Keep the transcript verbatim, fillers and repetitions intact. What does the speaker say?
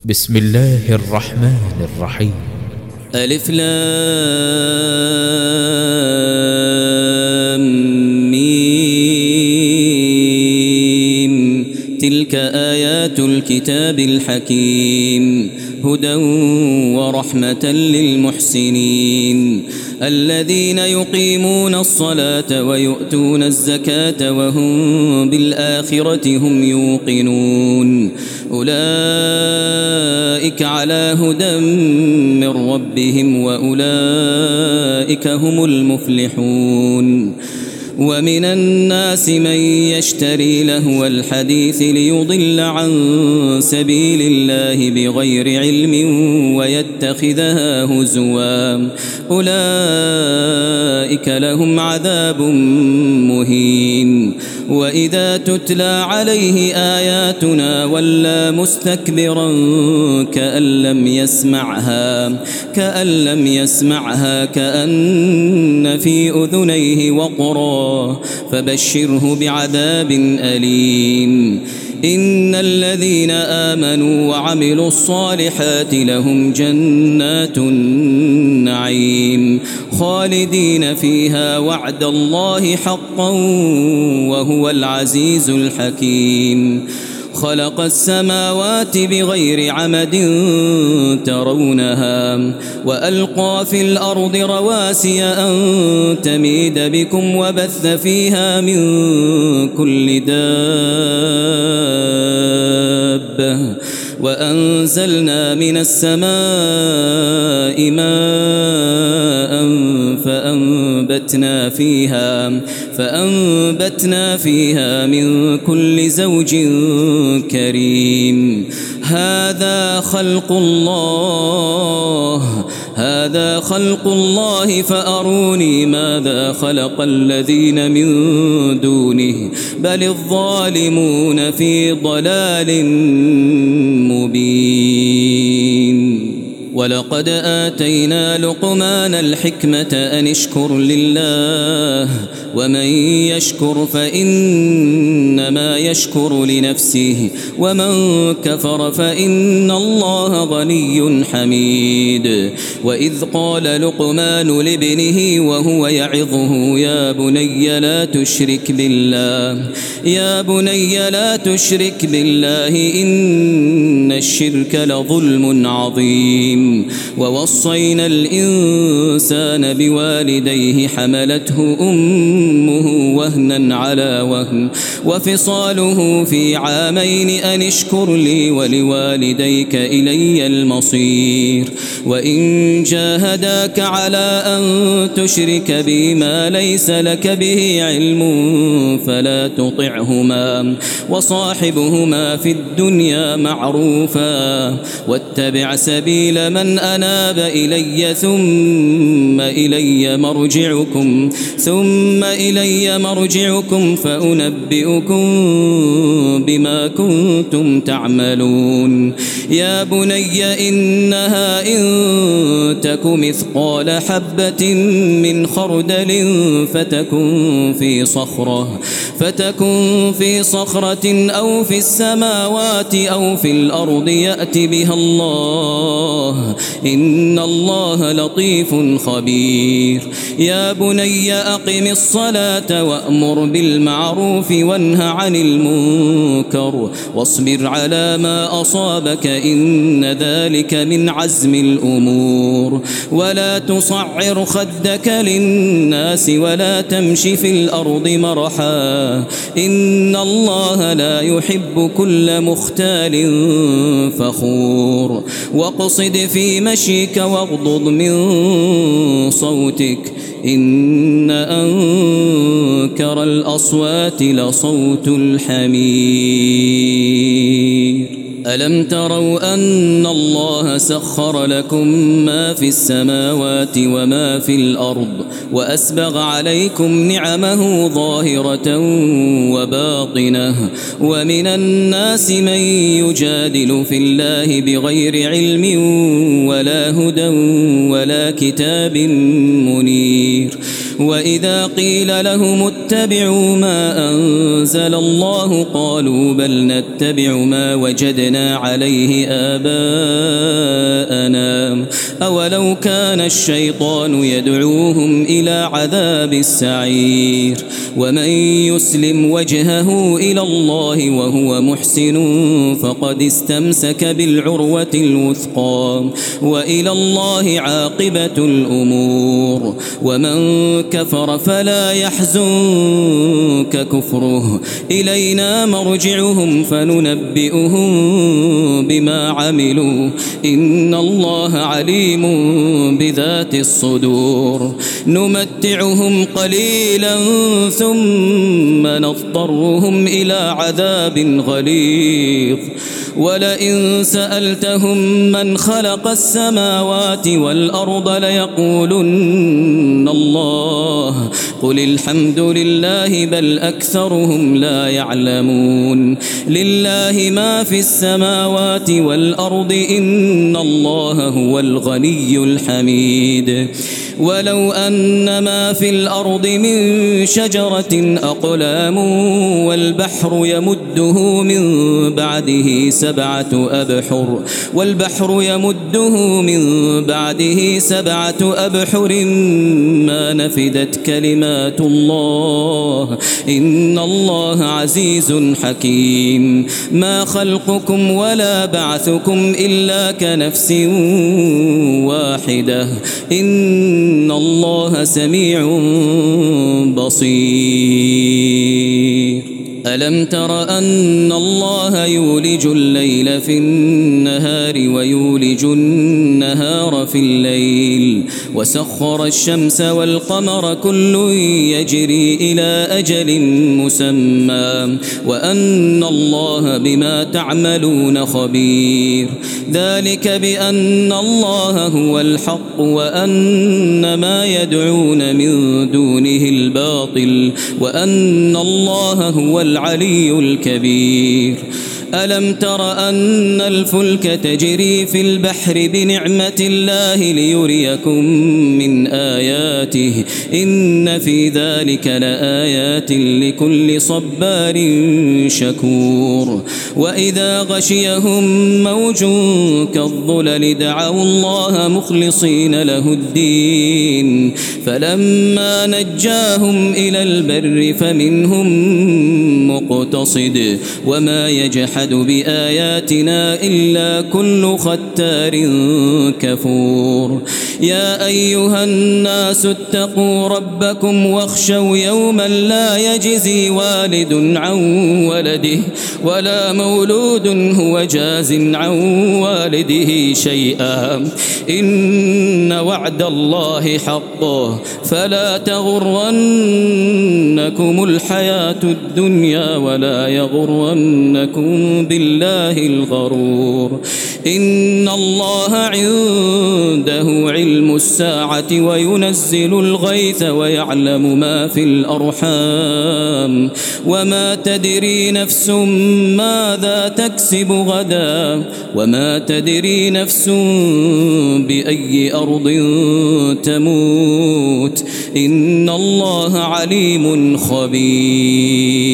بسم الله الرحمن الرحيم. ألف لام ميم. تلك آيات الكتاب الحكيم هدى ورحمة للمحسنين الذين يقيمون الصلاة ويؤتون الزكاة وهم بالآخرة هم يوقنون أولئك على هدى من ربهم وأولئك هم المفلحون. ومن الناس من يشتري لهو الحديث ليضل عن سبيل الله بغير علم ويتخذها هزوا أولئك لهم عذاب مهين. وإذا تتلى عليه آياتنا ولى مستكبرا كأن لم يسمعها كأن لم يسمعها كأن في أذنيه وقرا فبشره بعذاب أليم. إن الذين آمنوا وعملوا الصالحات لهم جنات النعيم خالدين فيها وعد الله حقا وهو العزيز الحكيم. خلق السماوات بغير عمد ترونها وألقى في الأرض رواسي أن تميد بكم وبث فيها من كل دابة وأنزلنا من السماء ماء فأنبتنا فيها فأنبتنا فيها من كل زوج كريم. هذا خلق الله هذا خلق الله فأروني ماذا خلق الذين من دونه بل الظالمون في ضلال مبين. ولقد آتينا لقمان الحكمة أن اشكر لله ومن يشكر فإنما يشكر لنفسه ومن كفر فإن الله غني حميد. وإذ قال لقمان لابنه وهو يعظه يا بني لا تشرك بالله يا بني لا تشرك بالله إن الشرك لظلم عظيم. ووصينا الإنسان بوالديه حملته أمه وهنا على وهن وفصاله في عامين أن اشكر لي ولوالديك إلي المصير. وإن جاهداك على أن تشرك بي ما ليس لك به علم فلا تطعهما وصاحبهما في الدنيا معروفا واتبع سبيل من أناب إلي ثم إلي مرجعكم ثم إلي مرجعكم فأنبئكم بما كنتم تعملون. يا بني إنها إن تك مثقال حبة من خردل فتكن في صخرة فتكن في صخرة أو في السماوات أو في الأرض يأت بها الله إن الله لطيف خبير. يا بني أقم الصلاة وأمر بالمعروف وانه عن المنكر واصبر على ما أصابك إن ذلك من عزم الأمور. ولا تصعر خدك للناس ولا تمش في الأرض مرحا إن الله لا يحب كل مختال فخور. واقصد في مشيك واغضض من صوتك إن أنكر الأصوات لصوت الحمير. ألم تروا أن الله سخر لكم ما في السماوات وما في الأرض وأسبغ عليكم نعمه ظاهرة وباطنة ومن الناس من يجادل في الله بغير علم ولا هدى ولا كتاب منير وإذا قيل لهم اتبعوا ما أنزل الله قالوا بل نتبع ما وجدنا عليه آباءنا أولو كان الشيطان يدعوهم إلى عذاب السعير ومن يسلم وجهه إلى الله وهو محسن فقد استمسك بالعروة الوثقى وإلى الله عاقبة الأمور ومن كفر فلا يحزنك كفره إلينا مرجعهم فننبئهم بما عملوا إن الله عليم بذات الصدور نمتعهم قليلا ثم نضطرهم إلى عذاب غليظ ولئن سألتهم من خلق السماوات والأرض ليقولن الله قل الحمد لله بل أكثرهم لا يعلمون لله ما في السماوات والأرض إن الله هو الغني الحميد ولو أن ما في الأرض من شجرة أقلام والبحر يمده من بعده سبعة أبحر والبحر يمده من بعده سبعة أبحر ما نفدت كلمات الله إن الله عزيز حكيم ما خلقكم ولا بعثكم إلا كنفس واحدة إن الله سميع بصير ألم تر أن الله يولج الليل في النهار ويولج النهار في الليل وسخر الشمس والقمر كل يجري إلى أجل مسمى وأن الله بما تعملون خبير ذلك بأن الله هو الحق وأن ما يدعون من دونه الباطل وأن الله هو العلي الكبير ألم تر أن الفلك تجري في البحر بنعمة الله ليريكم من آياته إن في ذلك لآيات لكل صبار شكور وإذا غشيهم موج كالظلل دعوا الله مخلصين له الدين فلما نجاهم إلى البر فمنهم مقتصد وما يجحد بآياتنا إلا كل ختار كفور يا أيها الناس اتقوا ربكم واخشوا يوما لا يجزي والد عن ولده ولا مولود هو جاز عن والده شيئا إن وعد الله حق فلا تغرنكم الحياة الدنيا ولا يغرنكم بالله الغرور إن الله عنده علم الساعة وينزل الغيث ويعلم ما في الأرحام وما تدري نفس ماذا تكسب غدا وما تدري نفس بأي أرض تموت إن الله عليم خبير